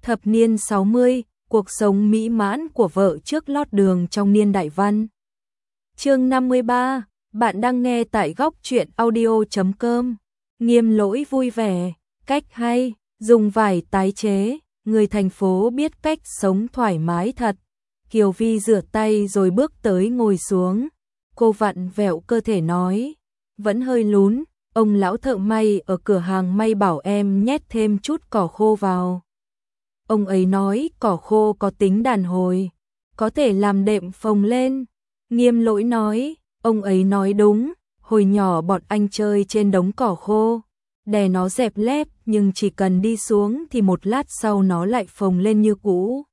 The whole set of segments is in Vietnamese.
Thập niên 60, cuộc sống mỹ mãn của vợ trước lót đường trong niên đại văn. Chương 53, bạn đang nghe tại góc truyện audio.com. Nghiêm Lỗi vui vẻ, cách hay, dùng vải tái chế, người thành phố biết cách sống thoải mái thật. Kiều Vi rửa tay rồi bước tới ngồi xuống. Cô vặn vẹo cơ thể nói, vẫn hơi lún, ông lão thợ may ở cửa hàng may bảo em nhét thêm chút cỏ khô vào. Ông ấy nói cỏ khô có tính đàn hồi, có thể làm đệm phồng lên. Nghiêm Lỗi nói, ông ấy nói đúng, hồi nhỏ bọn anh chơi trên đống cỏ khô, đè nó dẹp lép nhưng chỉ cần đi xuống thì một lát sau nó lại phồng lên như cũ.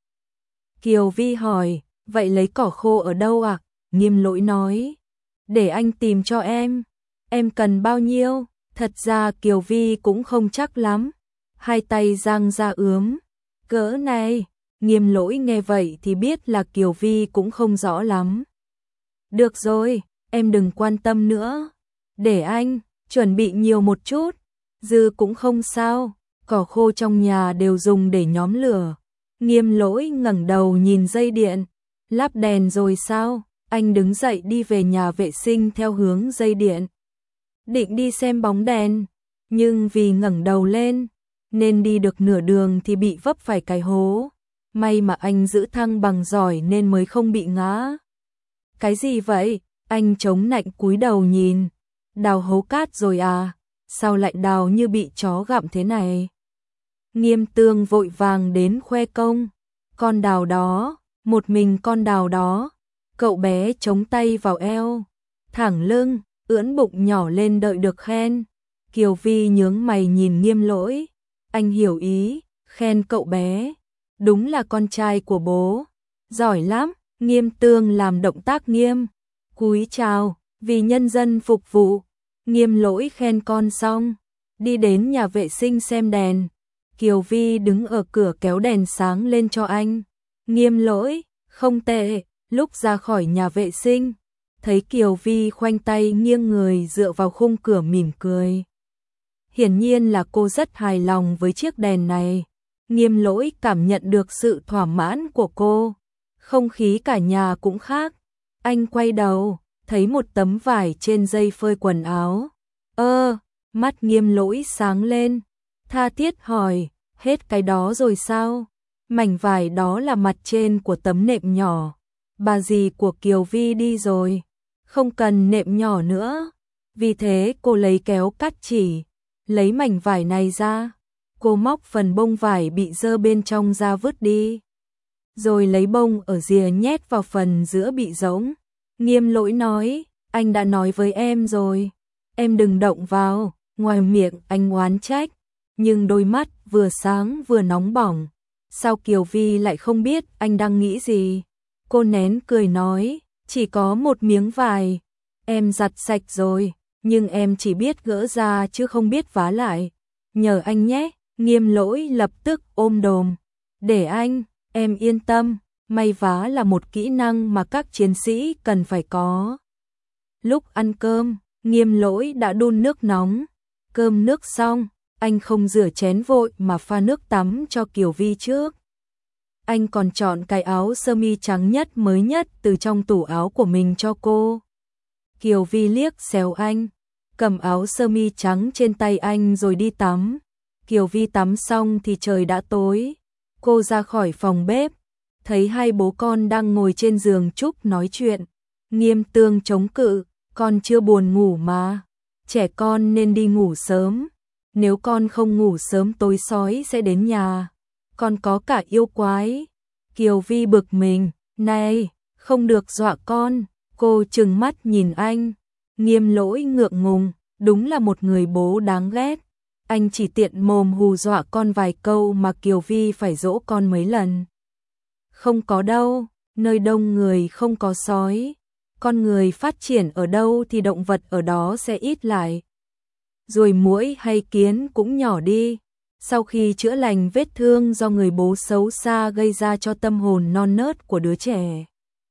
Kiều Vi hỏi, vậy lấy cỏ khô ở đâu ạ? Nghiêm Lỗi nói, để anh tìm cho em cần bao nhiêu? Thật ra Kiều Vi cũng không chắc lắm, hai tay dang ra ướm. Cỡ này, Nghiêm Lỗi nghe vậy thì biết là Kiều Vi cũng không rõ lắm. Được rồi, em đừng quan tâm nữa, để anh chuẩn bị nhiều một chút, dư cũng không sao, cỏ khô trong nhà đều dùng để nhóm lửa. Nghiêm Lỗi ngẩng đầu nhìn dây điện, lắp đèn rồi sao? Anh đứng dậy đi về nhà vệ sinh theo hướng dây điện. Định đi xem bóng đèn, nhưng vì ngẩng đầu lên, nên đi được nửa đường thì bị vấp phải cái hố. May mà anh giữ thăng bằng giỏi nên mới không bị ngã. Cái gì vậy? Anh chống nạnh cúi đầu nhìn. Đào hố cát rồi à? Sao lại đào như bị chó gặm thế này? Nghiêm Tường vội vàng đến khoe công. Con đào đó, một mình con đào đó. Cậu bé chống tay vào eo, thẳng lưng, ưỡn bụng nhỏ lên đợi được khen. Kiều Vi nhướng mày nhìn Nghiêm Lỗi. Anh hiểu ý, khen cậu bé. Đúng là con trai của bố. Giỏi lắm. Nghiêm Tường làm động tác nghiêm. Cúi chào, vì nhân dân phục vụ. Nghiêm Lỗi khen con xong, đi đến nhà vệ sinh xem đèn. Kiều Vi đứng ở cửa kéo đèn sáng lên cho anh. Nghiêm Lỗi, không tệ. Lúc ra khỏi nhà vệ sinh, thấy Kiều Vi khoanh tay nghiêng người dựa vào khung cửa mỉm cười. Hiển nhiên là cô rất hài lòng với chiếc đèn này. Nghiêm Lỗi cảm nhận được sự thỏa mãn của cô. Không khí cả nhà cũng khác. Anh quay đầu, thấy một tấm vải trên dây phơi quần áo. Mắt Nghiêm Lỗi sáng lên. Tha thiết hỏi, hết cái đó rồi sao? Mảnh vải đó là mặt trên của tấm nệm nhỏ. Bà dì của Kiều Vi đi rồi, không cần nệm nhỏ nữa. Vì thế cô lấy kéo cắt chỉ, lấy mảnh vải này ra. Cô móc phần bông vải bị dơ bên trong ra vứt đi. Rồi lấy bông ở rìa nhét vào phần giữa bị rỗng. Nghiêm Lỗi nói, anh đã nói với em rồi, em đừng động vào. Ngoài miệng anh oán trách, nhưng đôi mắt vừa sáng vừa nóng bỏng. Sao Kiều Vi lại không biết anh đang nghĩ gì? Cô nén cười nói, chỉ có một miếng vải, em giặt sạch rồi, nhưng em chỉ biết gỡ ra chứ không biết vá lại. Nhờ anh nhé. Nghiêm Lỗi lập tức ôm đồm. Để anh, em yên tâm, may vá là một kỹ năng mà các chiến sĩ cần phải có. Lúc ăn cơm, Nghiêm Lỗi đã đun nước nóng. Cơm nước xong, anh không rửa chén vội mà pha nước tắm cho Kiều Vi trước. Anh còn chọn cái áo sơ mi trắng nhất mới nhất từ trong tủ áo của mình cho cô. Kiều Vi liếc xéo anh, cầm áo sơ mi trắng trên tay anh rồi đi tắm. Kiều Vi tắm xong thì trời đã tối. Cô ra khỏi phòng bếp, thấy hai bố con đang ngồi trên giường trúc nói chuyện. Nghiêm Tường chống cự, con chưa buồn ngủ mà. Trẻ con nên đi ngủ sớm. Nếu con không ngủ sớm tối sói sẽ đến nhà. Còn có cả yêu quái. Kiều Vi bực mình, này, không được dọa con. Cô trừng mắt nhìn anh. Nghiêm Lỗi ngượng ngùng, đúng là một người bố đáng ghét. Anh chỉ tiện mồm hù dọa con vài câu mà Kiều Vi phải dỗ con mấy lần. Không có đâu, nơi đông người không có sói. Con người phát triển ở đâu thì động vật ở đó sẽ ít lại. Ruồi muỗi hay kiến cũng nhỏ đi. Sau khi chữa lành vết thương do người bố xấu xa gây ra cho tâm hồn non nớt của đứa trẻ,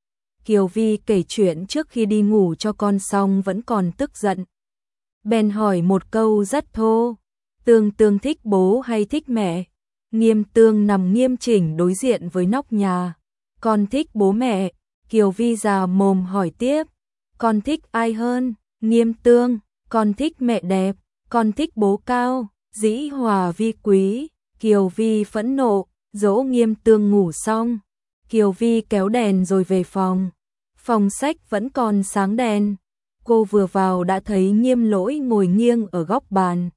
Kiều Vi kể chuyện trước khi đi ngủ cho con xong vẫn còn tức giận. Bèn hỏi một câu rất thô, Tường thích bố hay thích mẹ? Nghiêm Tương nằm nghiêm chỉnh đối diện với nóc nhà. Con thích bố mẹ, Kiều Vi già mồm hỏi tiếp. Con thích ai hơn? Nghiêm Tương, con thích mẹ đẹp, con thích bố cao, dĩ hòa vi quý. Kiều Vi phẫn nộ, dỗ Nghiêm Tương ngủ xong. Kiều Vi kéo đèn rồi về phòng. Phòng sách vẫn còn sáng đèn. Cô vừa vào đã thấy Nghiêm Lỗi ngồi nghiêng ở góc bàn.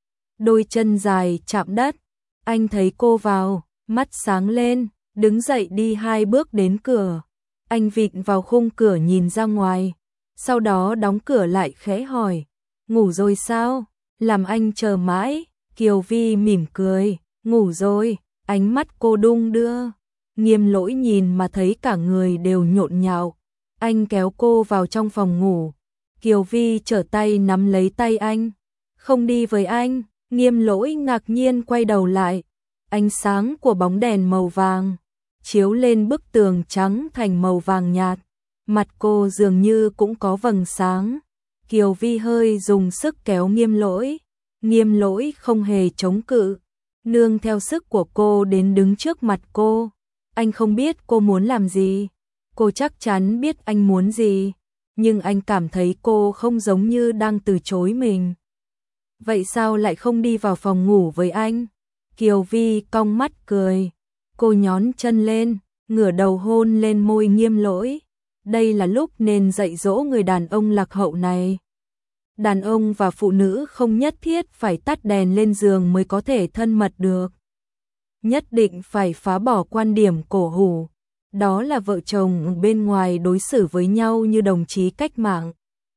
Đôi chân dài chạm đất. Anh thấy cô vào, mắt sáng lên, đứng dậy đi 2 bước đến cửa. Anh vịn vào khung cửa nhìn ra ngoài, sau đó đóng cửa lại khẽ hỏi, ngủ rồi sao? Làm anh chờ mãi. Kiều Vi mỉm cười, ngủ rồi. Ánh mắt cô đung đưa. Nghiêm Lỗi nhìn mà thấy cả người đều nhộn nhạo. Anh kéo cô vào trong phòng ngủ. Kiều Vi trở tay nắm lấy tay anh. Không đi với anh. Nghiêm Lỗi ngạc nhiên quay đầu lại. Ánh sáng của bóng đèn màu vàng chiếu lên bức tường trắng thành màu vàng nhạt. Mặt cô dường như cũng có vầng sáng. Kiều Vi hơi dùng sức kéo Nghiêm Lỗi. Nghiêm Lỗi không hề chống cự, nương theo sức của cô đến đứng trước mặt cô. Anh không biết cô muốn làm gì, cô chắc chắn biết anh muốn gì, nhưng anh cảm thấy cô không giống như đang từ chối mình. Vậy sao lại không đi vào phòng ngủ với anh? Kiều Vi cong mắt cười. Cô nhón chân lên, ngửa đầu hôn lên môi Nghiêm Lỗi. Đây là lúc nên dạy dỗ người đàn ông lạc hậu này. Đàn ông và phụ nữ không nhất thiết phải tắt đèn lên giường mới có thể thân mật được. Nhất định phải phá bỏ quan điểm cổ hủ. Đó là vợ chồng bên ngoài đối xử với nhau như đồng chí cách mạng.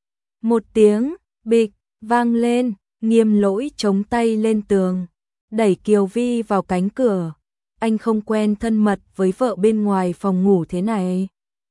Một tiếng bịch vang lên, Nghiêm Lỗi chống tay lên tường, đẩy Kiều Vi vào cánh cửa. Anh không quen thân mật với vợ bên ngoài phòng ngủ thế này.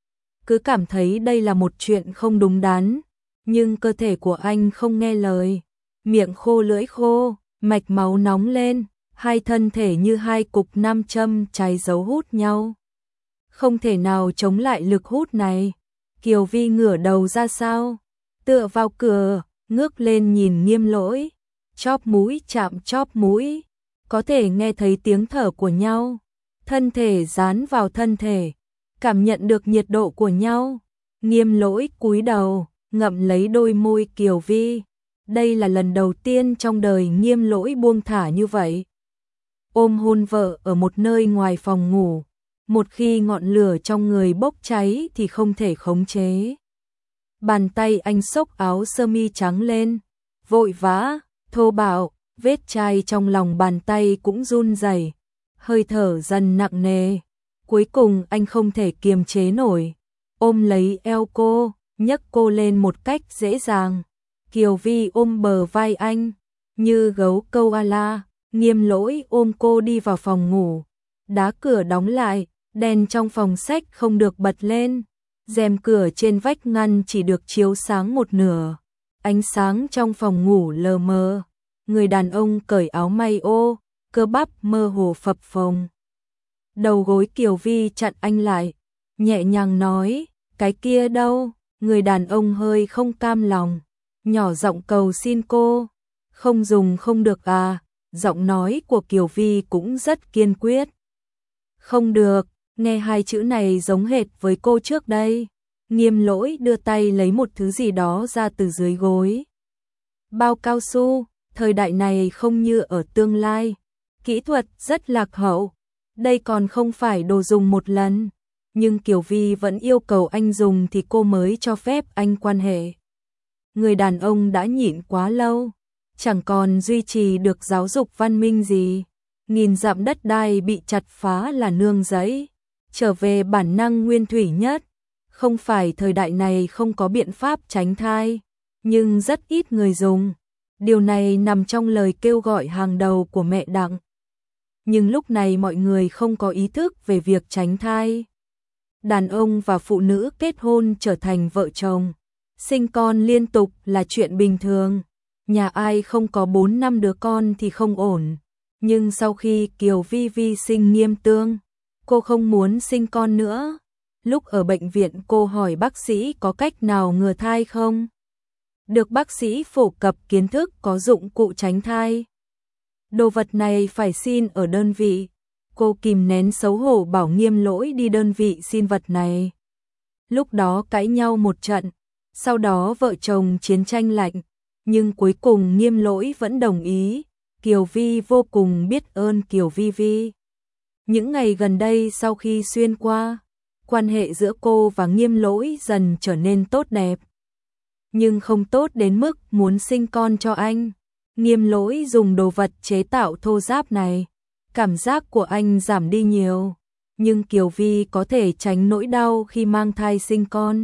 Cứ cảm thấy đây là một chuyện không đúng đắn. Nhưng cơ thể của anh không nghe lời. Miệng khô lưỡi khô, mạch máu nóng lên. Hai thân thể như 2 cục nam châm cháy dấu hút nhau. Không thể nào chống lại lực hút này. Kiều Vi ngửa đầu ra sau, tựa vào cửa, ngước lên nhìn Nghiêm Lỗi. Chóp mũi chạm chóp mũi, có thể nghe thấy tiếng thở của nhau. Thân thể dán vào thân thể, cảm nhận được nhiệt độ của nhau. Nghiêm Lỗi cúi đầu, ngậm lấy đôi môi Kiều Vi. Đây là lần đầu tiên trong đời Nghiêm Lỗi buông thả như vậy. Ôm hôn vợ ở một nơi ngoài phòng ngủ. Một khi ngọn lửa trong người bốc cháy thì không thể khống chế. Bàn tay anh xốc áo sơ mi trắng lên, vội vã, thô bạo, vết chai trong lòng bàn tay cũng run rẩy, hơi thở dần nặng nề. Cuối cùng anh không thể kiềm chế nổi, ôm lấy eo cô, nhấc cô lên một cách dễ dàng. Kiều Vi ôm bờ vai anh, như gấu koala. Nghiêm Lỗi ôm cô đi vào phòng ngủ, đá cửa đóng lại, đèn trong phòng sách không được bật lên, rèm cửa trên vách ngăn chỉ được chiếu sáng một nửa. Ánh sáng trong phòng ngủ lờ mờ, người đàn ông cởi áo may ô, cơ bắp mơ hồ phập phồng. Đầu gối Kiều Vi chặn anh lại, nhẹ nhàng nói, cái kia đâu? Người đàn ông hơi không cam lòng, nhỏ giọng cầu xin cô. Không dùng không được à? Giọng nói của Kiều Vi cũng rất kiên quyết. Không được, nghe 2 chữ này giống hệt với cô trước đây. Nghiêm Lỗi đưa tay lấy một thứ gì đó ra từ dưới gối. Bao cao su, thời đại này không như ở tương lai. Kỹ thuật rất lạc hậu. Đây còn không phải đồ dùng một lần. Nhưng Kiều Vi vẫn yêu cầu anh dùng thì cô mới cho phép anh quan hệ. Người đàn ông đã nhịn quá lâu, chẳng còn duy trì được giáo dục văn minh gì. Nghìn dặm đất đai bị chặt phá là nương rẫy, trở về bản năng nguyên thủy nhất. Không phải thời đại này không có biện pháp tránh thai, nhưng rất ít người dùng. Điều này nằm trong lời kêu gọi hàng đầu của mẹ Đặng. Nhưng lúc này mọi người không có ý thức về việc tránh thai. Đàn ông và phụ nữ kết hôn trở thành vợ chồng, sinh con liên tục là chuyện bình thường. Nhà ai không có 4-5 đứa con thì không ổn. Nhưng sau khi Kiều Vi sinh Nghiêm Tương, cô không muốn sinh con nữa. Lúc ở bệnh viện cô hỏi bác sĩ có cách nào ngừa thai không? Được bác sĩ phổ cập kiến thức có dụng cụ tránh thai. Đồ vật này phải xin ở đơn vị. Cô kìm nén xấu hổ bảo Nghiêm Lỗi đi đơn vị xin vật này. Lúc đó cãi nhau một trận, sau đó vợ chồng chiến tranh lạnh, nhưng cuối cùng Nghiêm Lỗi vẫn đồng ý. Kiều Vi vô cùng biết ơn Kiều Vi Vi. Những ngày gần đây sau khi xuyên qua, quan hệ giữa cô và Nghiêm Lỗi dần trở nên tốt đẹp. Nhưng không tốt đến mức muốn sinh con cho anh. Nghiêm Lỗi dùng đồ vật chế tạo thô ráp này, cảm giác của anh giảm đi nhiều, nhưng Kiều Vi có thể tránh nỗi đau khi mang thai sinh con.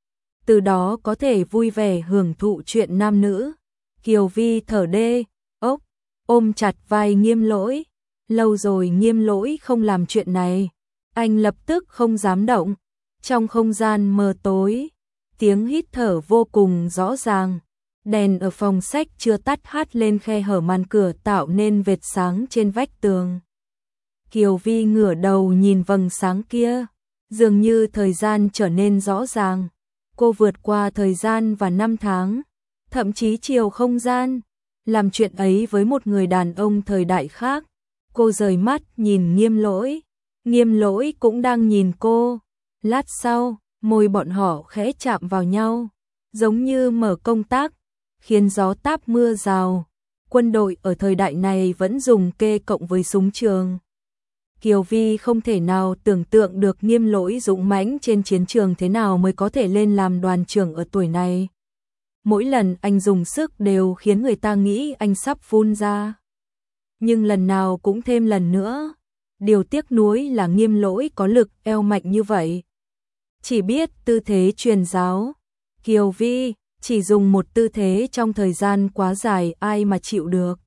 Từ đó có thể vui vẻ hưởng thụ chuyện nam nữ. Kiều Vi thở đê, ốc, ôm chặt vai Nghiêm Lỗi. Lâu rồi Nghiêm Lỗi không làm chuyện này, anh lập tức không dám động. Trong không gian mờ tối, tiếng hít thở vô cùng rõ ràng. Đèn ở phòng sách chưa tắt hắt lên khe hở màn cửa tạo nên vệt sáng trên vách tường. Kiều Vi ngửa đầu nhìn vầng sáng kia, dường như thời gian trở nên rõ ràng. Cô vượt qua thời gian và năm tháng, thậm chí chiều không gian, làm chuyện ấy với một người đàn ông thời đại khác. Cô rời mắt nhìn Nghiêm Lỗi, Nghiêm Lỗi cũng đang nhìn cô. Lát sau, môi bọn họ khẽ chạm vào nhau, giống như mở công tắc, khiến gió táp mưa rào. Quân đội ở thời đại này vẫn dùng kê cộng với súng trường. Kiều Vi không thể nào tưởng tượng được Nghiêm Lỗi dũng mãnh trên chiến trường thế nào mới có thể lên làm đoàn trưởng ở tuổi này. Mỗi lần anh dùng sức đều khiến người ta nghĩ anh sắp phun ra. Nhưng lần nào cũng thêm lần nữa. Điều tiếc nuối là Nghiêm Lỗi có lực eo mạnh như vậy. Chỉ biết tư thế truyền giáo. Kiều Vi chỉ dùng một tư thế trong thời gian quá dài ai mà chịu được.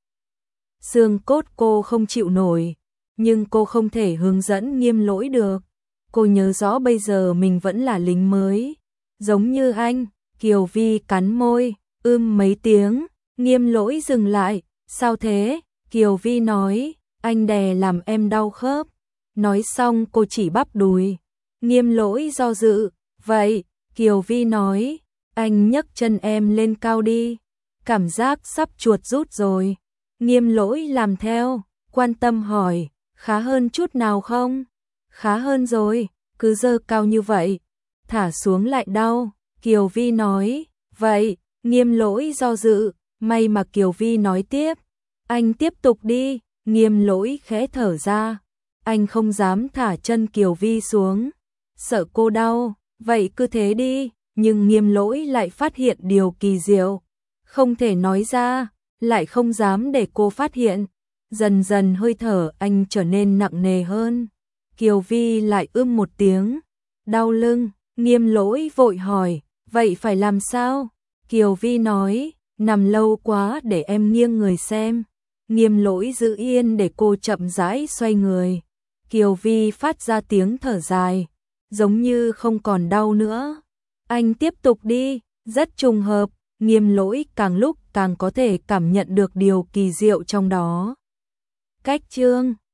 Xương cốt cô không chịu nổi, nhưng cô không thể hướng dẫn Nghiêm Lỗi được. Cô nhớ rõ bây giờ mình vẫn là lính mới, giống như anh. Kiều Vi cắn môi, mấy tiếng. Nghiêm Lỗi dừng lại. Sao thế? Kiều Vi nói, anh đè làm em đau khớp. Nói xong cô chỉ bắp đùi. Nghiêm Lỗi do dự, vậy, Kiều Vi nói, anh nhấc chân em lên cao đi. Cảm giác sắp chuột rút rồi. Nghiêm Lỗi làm theo, quan tâm hỏi, khá hơn chút nào không? Khá hơn rồi, cứ giơ cao như vậy, thả xuống lại đau. Kiều Vi nói, vậy, Nghiêm Lỗi do dự, may mà Kiều Vi nói tiếp, anh tiếp tục đi. Nghiêm Lỗi khẽ thở ra, anh không dám thả chân Kiều Vi xuống, sợ cô đau, vậy cứ thế đi. Nhưng Nghiêm Lỗi lại phát hiện điều kỳ diệu, không thể nói ra, lại không dám để cô phát hiện. Dần dần hơi thở anh trở nên nặng nề hơn. Kiều Vi lại một tiếng, đau lưng. Nghiêm Lỗi vội hỏi, vậy phải làm sao? Kiều Vi nói, nằm lâu quá để em nghiêng người xem. Nghiêm Lỗi giữ yên để cô chậm rãi xoay người. Kiều Vi phát ra tiếng thở dài, giống như không còn đau nữa. Anh tiếp tục đi. Rất trùng hợp, Nghiêm Lỗi càng lúc càng có thể cảm nhận được điều kỳ diệu trong đó. Cách chương